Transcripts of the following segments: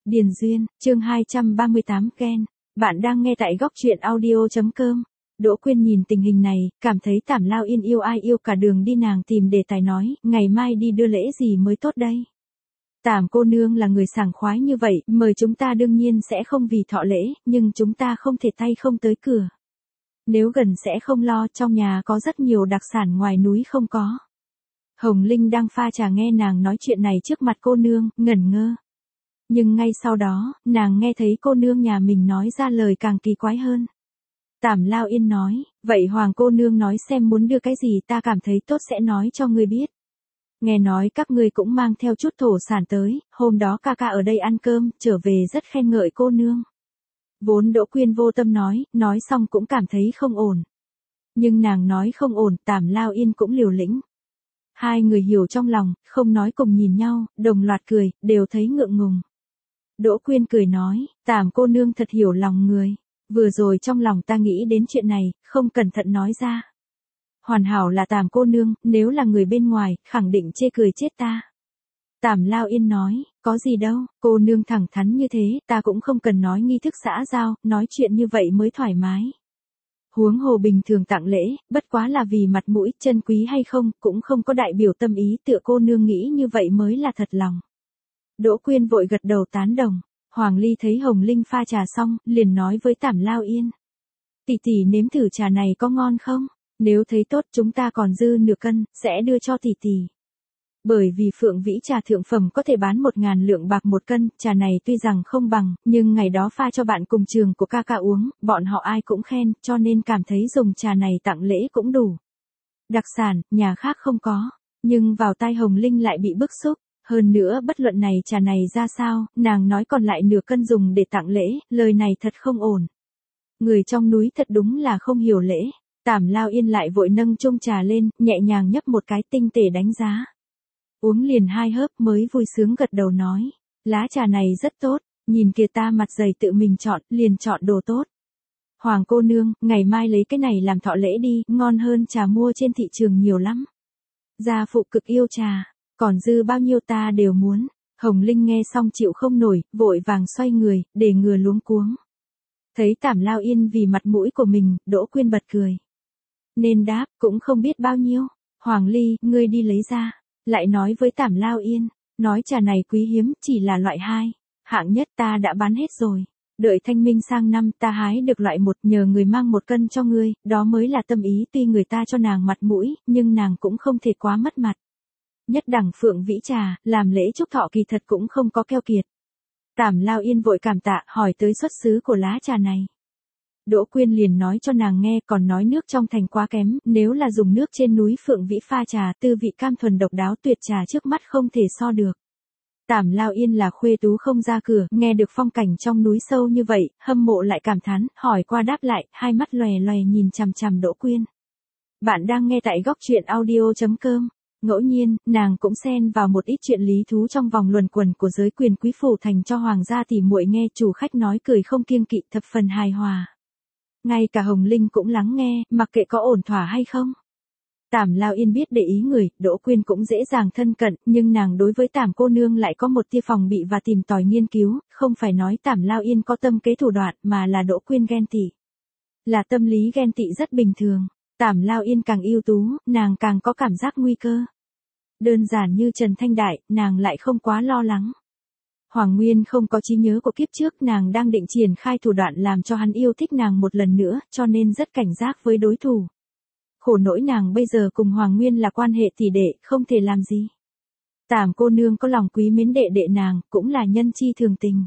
Điền Duyên, chương 238 Ken. Bạn đang nghe tại góc truyện audio.com. Đỗ Quyên nhìn tình hình này, cảm thấy Tảm Lao Yên yêu ai yêu cả đường đi, nàng tìm đề tài nói, ngày mai đi đưa lễ gì mới tốt đây. Tảm cô nương là người sảng khoái như vậy, mời chúng ta đương nhiên sẽ không vì thọ lễ, nhưng chúng ta không thể tay không tới cửa. Nếu gần sẽ không lo, trong nhà có rất nhiều đặc sản ngoài núi không có. Hồng Linh đang pha trà nghe nàng nói chuyện này trước mặt cô nương, ngẩn ngơ. Nhưng ngay sau đó, nàng nghe thấy cô nương nhà mình nói ra lời càng kỳ quái hơn. Tảm Lao Yên nói, vậy Hoàng cô nương nói xem muốn đưa cái gì, ta cảm thấy tốt sẽ nói cho ngươi biết. Nghe nói các ngươi cũng mang theo chút thổ sản tới, hôm đó ca ca ở đây ăn cơm, trở về rất khen ngợi cô nương. Vốn Đỗ Quyên vô tâm nói xong cũng cảm thấy không ổn. Nhưng nàng nói không ổn, Tảm Lao Yên cũng liều lĩnh. Hai người hiểu trong lòng, không nói cùng nhìn nhau, đồng loạt cười, đều thấy ngượng ngùng. Đỗ Quyên cười nói, Tảm cô nương thật hiểu lòng người. Vừa rồi trong lòng ta nghĩ đến chuyện này, không cẩn thận nói ra. Hoàn hảo là Tảm cô nương, nếu là người bên ngoài, khẳng định chê cười chết ta. Tảm Lao Yên nói, có gì đâu, cô nương thẳng thắn như thế, ta cũng không cần nói nghi thức xã giao, nói chuyện như vậy mới thoải mái. Huống hồ bình thường tặng lễ, bất quá là vì mặt mũi, chân quý hay không, cũng không có đại biểu tâm ý, tựa cô nương nghĩ như vậy mới là thật lòng. Đỗ Quyên vội gật đầu tán đồng. Hoàng Ly thấy Hồng Linh pha trà xong, liền nói với Tảm Lao Yên. Tỷ tỷ nếm thử trà này có ngon không? Nếu thấy tốt chúng ta còn dư nửa cân, sẽ đưa cho tỷ tỷ. Bởi vì Phượng Vĩ trà thượng phẩm có thể bán 1.000 lượng bạc một cân, trà này tuy rằng không bằng, nhưng ngày đó pha cho bạn cùng trường của ca ca uống, bọn họ ai cũng khen, cho nên cảm thấy dùng trà này tặng lễ cũng đủ. Đặc sản, nhà khác không có, nhưng vào tai Hồng Linh lại bị bức xúc. Hơn nữa bất luận này trà này ra sao, nàng nói còn lại nửa cân dùng để tặng lễ, lời này thật không ổn. Người trong núi thật đúng là không hiểu lễ. Tảm Lao Yên lại vội nâng chung trà lên, nhẹ nhàng nhấp một cái tinh tể đánh giá. Uống liền 2 hớp mới vui sướng gật đầu nói, lá trà này rất tốt, nhìn kìa ta mặt dày tự mình chọn, liền chọn đồ tốt. Hoàng cô nương, ngày mai lấy cái này làm thọ lễ đi, ngon hơn trà mua trên thị trường nhiều lắm. Gia phụ cực yêu trà. Còn dư bao nhiêu ta đều muốn. Hồng Linh nghe xong chịu không nổi, vội vàng xoay người, để ngừa luống cuống. Thấy Tảm Lao Yên vì mặt mũi của mình, Đỗ Quyên bật cười. Nên đáp, cũng không biết bao nhiêu. Hoàng Ly, ngươi đi lấy ra. Lại nói với Tảm Lao Yên, nói trà này quý hiếm, chỉ là loại 2. Hạng nhất ta đã bán hết rồi. Đợi thanh minh sang năm ta hái được loại 1, nhờ người mang 1 cân cho ngươi, đó mới là tâm ý, tuy người ta cho nàng mặt mũi, nhưng nàng cũng không thể quá mất mặt. Nhất đẳng Phượng Vĩ trà, làm lễ chúc thọ kỳ thật cũng không có keo kiệt. Tảm Lao Yên vội cảm tạ, hỏi tới xuất xứ của lá trà này. Đỗ Quyên liền nói cho nàng nghe, còn nói nước trong thành quá kém, nếu là dùng nước trên núi Phượng Vĩ pha trà, tư vị cam thuần độc đáo tuyệt, trà trước mắt không thể so được. Tảm Lao Yên là khuê tú không ra cửa, nghe được phong cảnh trong núi sâu như vậy, hâm mộ lại cảm thán, hỏi qua đáp lại, hai mắt lòe lòe nhìn chằm chằm Đỗ Quyên. Bạn đang nghe tại góc truyện audio.com. Ngẫu nhiên, nàng cũng xen vào một ít chuyện lý thú trong vòng luẩn quẩn của giới quyền quý phủ thành cho hoàng gia tỉ muội nghe, chủ khách nói cười không kiêng kỵ, thập phần hài hòa. Ngay cả Hồng Linh cũng lắng nghe, mặc kệ có ổn thỏa hay không. Tảm Lao Yên biết để ý người, Đỗ Quyên cũng dễ dàng thân cận, nhưng nàng đối với Tảm cô nương lại có một tia phòng bị và tìm tòi nghiên cứu, không phải nói Tảm Lao Yên có tâm kế thủ đoạn, mà là Đỗ Quyên ghen tị. Là tâm lý ghen tị rất bình thường. Tảm Lao Yên càng ưu tú, nàng càng có cảm giác nguy cơ. Đơn giản như Trần Thanh Đại, nàng lại không quá lo lắng. Hoàng Nguyên không có trí nhớ của kiếp trước, nàng đang định triển khai thủ đoạn làm cho hắn yêu thích nàng một lần nữa, cho nên rất cảnh giác với đối thủ. Khổ nỗi nàng bây giờ cùng Hoàng Nguyên là quan hệ tỷ đệ, không thể làm gì. Tảm cô nương có lòng quý mến đệ đệ nàng, cũng là nhân chi thường tình.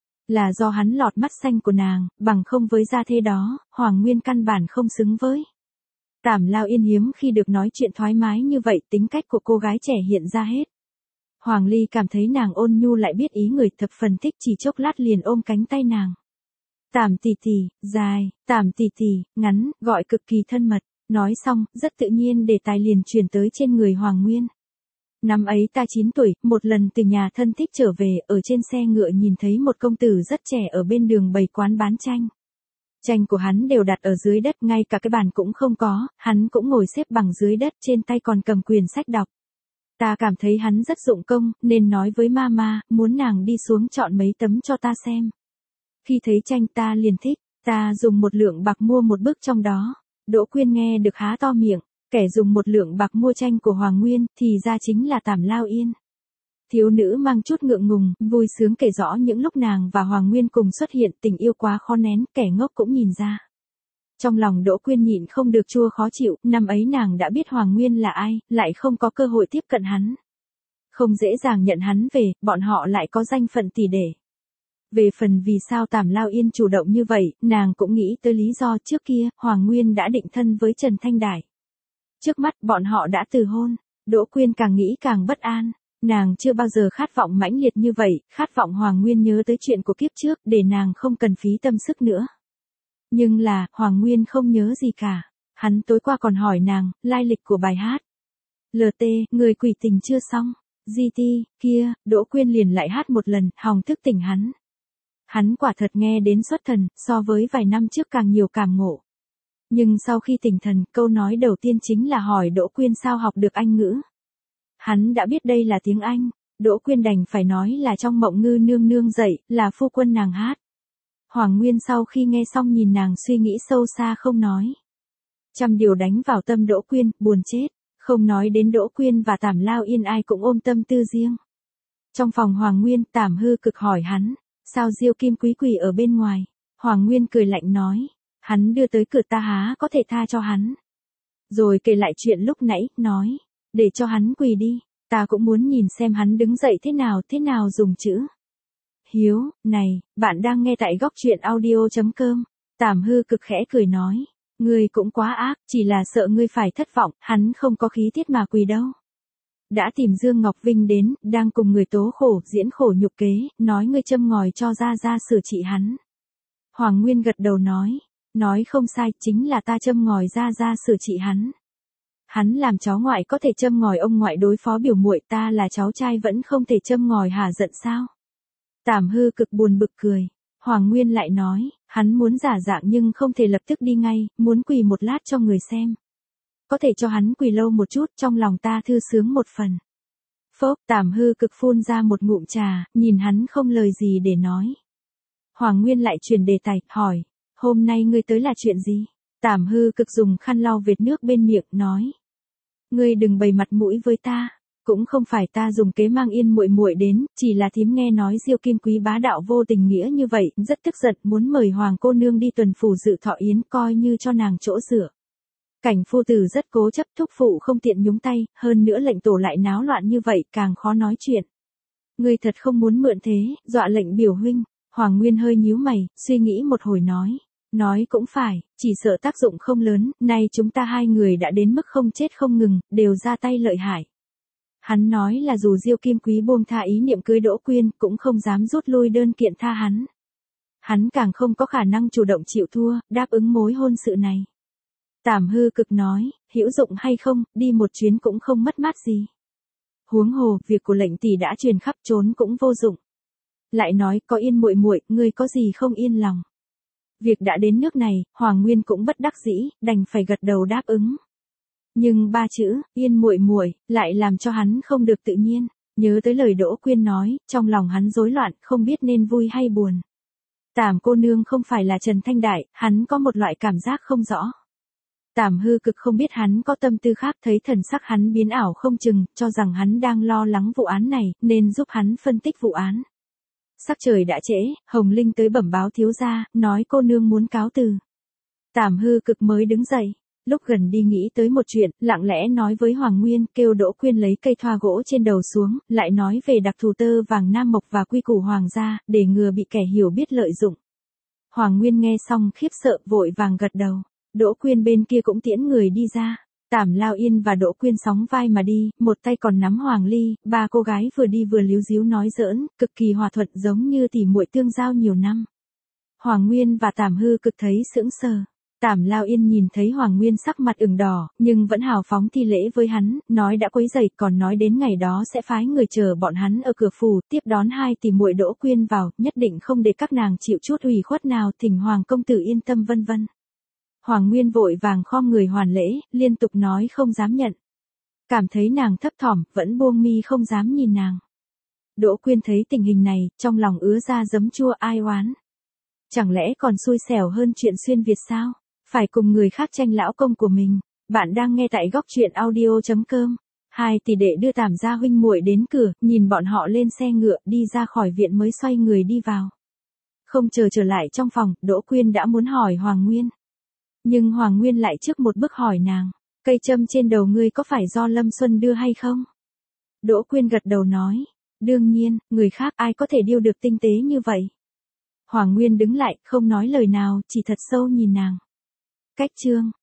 Là do hắn lọt mắt xanh của nàng, bằng không với gia thế đó, Hoàng Nguyên căn bản không xứng với. Tảm Lao Yên hiếm khi được nói chuyện thoải mái như vậy, tính cách của cô gái trẻ hiện ra hết. Hoàng Ly cảm thấy nàng ôn nhu lại biết ý người, thập phần thích, chỉ chốc lát liền ôm cánh tay nàng. Tảm tỷ tỷ, dài, Tảm tỷ tỷ, ngắn, gọi cực kỳ thân mật. Nói xong, rất tự nhiên đề tài liền chuyển tới trên người Hoàng Nguyên. Năm ấy ta 9 tuổi, một lần từ nhà thân thích trở về, ở trên xe ngựa nhìn thấy một công tử rất trẻ ở bên đường bày quán bán tranh. Tranh của hắn đều đặt ở dưới đất, ngay cả cái bàn cũng không có, hắn cũng ngồi xếp bằng dưới đất, trên tay còn cầm quyển sách đọc. Ta cảm thấy hắn rất dụng công, nên nói với mama, muốn nàng đi xuống chọn mấy tấm cho ta xem. Khi thấy tranh ta liền thích, ta dùng 1 lượng bạc mua một bức trong đó. Đỗ Quyên nghe được há to miệng, kẻ dùng 1 lượng bạc mua tranh của Hoàng Nguyên, thì ra chính là Tảm Lao Yên. Thiếu nữ mang chút ngượng ngùng, vui sướng kể rõ những lúc nàng và Hoàng Nguyên cùng xuất hiện, tình yêu quá khó nén, kẻ ngốc cũng nhìn ra. Trong lòng Đỗ Quyên nhịn không được chua khó chịu, năm ấy nàng đã biết Hoàng Nguyên là ai, lại không có cơ hội tiếp cận hắn. Không dễ dàng nhận hắn về, bọn họ lại có danh phận tỷ đệ. Về phần vì sao Tảm Lao Yên chủ động như vậy, nàng cũng nghĩ tới lý do trước kia, Hoàng Nguyên đã định thân với Trần Thanh Đại. Trước mắt bọn họ đã từ hôn, Đỗ Quyên càng nghĩ càng bất an. Nàng chưa bao giờ khát vọng mãnh liệt như vậy, khát vọng Hoàng Nguyên nhớ tới chuyện của kiếp trước, để nàng không cần phí tâm sức nữa. Nhưng là, Hoàng Nguyên không nhớ gì cả. Hắn tối qua còn hỏi nàng, lai lịch của bài hát. LT, người quỷ tình chưa xong. GT, kia, Đỗ Quyên liền lại hát một lần, hòng thức tỉnh hắn. Hắn quả thật nghe đến xuất thần, so với vài năm trước càng nhiều cảm ngộ. Nhưng sau khi tỉnh thần, câu nói đầu tiên chính là hỏi Đỗ Quyên sao học được Anh ngữ. Hắn đã biết đây là tiếng Anh, Đỗ Quyên đành phải nói là trong mộng ngư nương nương dậy, là phu quân nàng hát. Hoàng Nguyên sau khi nghe xong nhìn nàng suy nghĩ sâu xa không nói. Trăm điều đánh vào tâm Đỗ Quyên, buồn chết, không nói đến Đỗ Quyên và Tảm Lao Yên ai cũng ôm tâm tư riêng. Trong phòng Hoàng Nguyên, Tảm Hư Cực hỏi hắn, sao Diêu Kim Quý quỳ ở bên ngoài? Hoàng Nguyên cười lạnh nói, hắn đưa tới cửa ta há có thể tha cho hắn. Rồi kể lại chuyện lúc nãy, nói, để cho hắn quỳ đi, ta cũng muốn nhìn xem hắn đứng dậy thế nào dùng chữ. Hiếu, này, bạn đang nghe tại góc truyện audio.com. Tảm Hư Cực khẽ cười nói, ngươi cũng quá ác, chỉ là sợ ngươi phải thất vọng, hắn không có khí tiết mà quỳ đâu. Đã tìm Dương Ngọc Vinh đến, đang cùng người tố khổ, diễn khổ nhục kế, nói ngươi châm ngòi cho ra sửa trị hắn. Hoàng Nguyên gật đầu nói không sai, chính là ta châm ngòi ra sửa trị hắn. Hắn làm cháu ngoại có thể châm ngòi ông ngoại đối phó biểu muội, ta là cháu trai vẫn không thể châm ngòi hả giận sao? Tảm Hư Cực buồn bực cười. Hoàng Nguyên lại nói, hắn muốn giả dạng nhưng không thể lập tức đi ngay, muốn quỳ một lát cho người xem. Có thể cho hắn quỳ lâu một chút, trong lòng ta thư sướng một phần. Phốc, Tảm Hư Cực phun ra một ngụm trà, nhìn hắn không lời gì để nói. Hoàng Nguyên lại chuyển đề tài, hỏi, hôm nay ngươi tới là chuyện gì? Tảm Hư Cực dùng khăn lau vệt nước bên miệng, nói, ngươi đừng bày mặt mũi với ta. Cũng không phải ta dùng kế mang Yên muội muội đến, chỉ là thím nghe nói Diêu Kim Quý bá đạo vô tình nghĩa như vậy, rất tức giận, muốn mời Hoàng cô nương đi tuần phủ dự thọ yến, coi như cho nàng chỗ dựa. Cảnh phu tử rất cố chấp, thúc phụ không tiện nhúng tay, hơn nữa lệnh tổ lại náo loạn như vậy, càng khó nói chuyện. Ngươi thật không muốn mượn thế, dọa lệnh biểu huynh. Hoàng Nguyên hơi nhíu mày, suy nghĩ một hồi nói cũng phải, chỉ sợ tác dụng không lớn, nay chúng ta hai người đã đến mức không chết không ngừng, đều ra tay lợi hại. Hắn nói là dù Diêu Kim Quý buông tha ý niệm cưới Đỗ Quyên, cũng không dám rút lui đơn kiện tha hắn. Hắn càng không có khả năng chủ động chịu thua, đáp ứng mối hôn sự này. Tảm Hư Cực nói, hữu dụng hay không, đi một chuyến cũng không mất mát gì. Huống hồ, việc của lệnh tỷ đã truyền khắp trốn cũng vô dụng. Lại nói, có Yên muội muội, ngươi có gì không yên lòng. Việc đã đến nước này, Hoàng Nguyên cũng bất đắc dĩ, đành phải gật đầu đáp ứng. Nhưng 3 chữ, Yên muội muội, lại làm cho hắn không được tự nhiên, nhớ tới lời Đỗ Quyên nói, trong lòng hắn rối loạn, không biết nên vui hay buồn. Tảm cô nương không phải là Trần Thanh Đại, hắn có một loại cảm giác không rõ. Tảm Hư Cực không biết hắn có tâm tư khác, thấy thần sắc hắn biến ảo không chừng, cho rằng hắn đang lo lắng vụ án này, nên giúp hắn phân tích vụ án. Sắc trời đã trễ, Hồng Linh tới bẩm báo thiếu gia, nói cô nương muốn cáo từ. Tảm Hư Cực mới đứng dậy. Lúc gần đi nghĩ tới một chuyện, lặng lẽ nói với Hoàng Nguyên, kêu Đỗ Quyên lấy cây thoa gỗ trên đầu xuống, lại nói về đặc thù tơ vàng Nam Mộc và quy củ Hoàng gia, để ngừa bị kẻ hiểu biết lợi dụng. Hoàng Nguyên nghe xong khiếp sợ, vội vàng gật đầu. Đỗ Quyên bên kia cũng tiễn người đi ra. Tảm Lao Yên và Đỗ Quyên sóng vai mà đi, một tay còn nắm Hoàng Ly, 3 cô gái vừa đi vừa líu díu nói giỡn, cực kỳ hòa thuận giống như tỉ muội tương giao nhiều năm. Hoàng Nguyên và Tảm Hư Cực thấy sững sờ. Tảm Lao Yên nhìn thấy Hoàng Nguyên sắc mặt ửng đỏ, nhưng vẫn hào phóng thi lễ với hắn, nói đã quấy rầy, còn nói đến ngày đó sẽ phái người chờ bọn hắn ở cửa phủ, tiếp đón hai tỷ muội Đỗ Quyên vào, nhất định không để các nàng chịu chút ủy khuất nào, thỉnh Hoàng công tử yên tâm vân vân. Hoàng Nguyên vội vàng khom người hoàn lễ, liên tục nói không dám nhận. Cảm thấy nàng thấp thỏm, vẫn buông mi không dám nhìn nàng. Đỗ Quyên thấy tình hình này, trong lòng ứa ra giấm chua ai oán. Chẳng lẽ còn xui xẻo hơn chuyện xuyên Việt sao? Phải cùng người khác tranh lão công của mình. Bạn đang nghe tại góc truyện audio.com. Hai tỷ đệ đưa Tảm gia huynh muội đến cửa, nhìn bọn họ lên xe ngựa đi ra khỏi viện mới xoay người đi vào. Không chờ trở lại trong phòng, Đỗ Quyên đã muốn hỏi Hoàng Nguyên. Nhưng Hoàng Nguyên lại trước một bước hỏi nàng, cây châm trên đầu ngươi có phải do Lâm Xuân đưa hay không? Đỗ Quyên gật đầu nói, đương nhiên, người khác ai có thể điêu được tinh tế như vậy. Hoàng Nguyên đứng lại, không nói lời nào, chỉ thật sâu nhìn nàng. Cách chương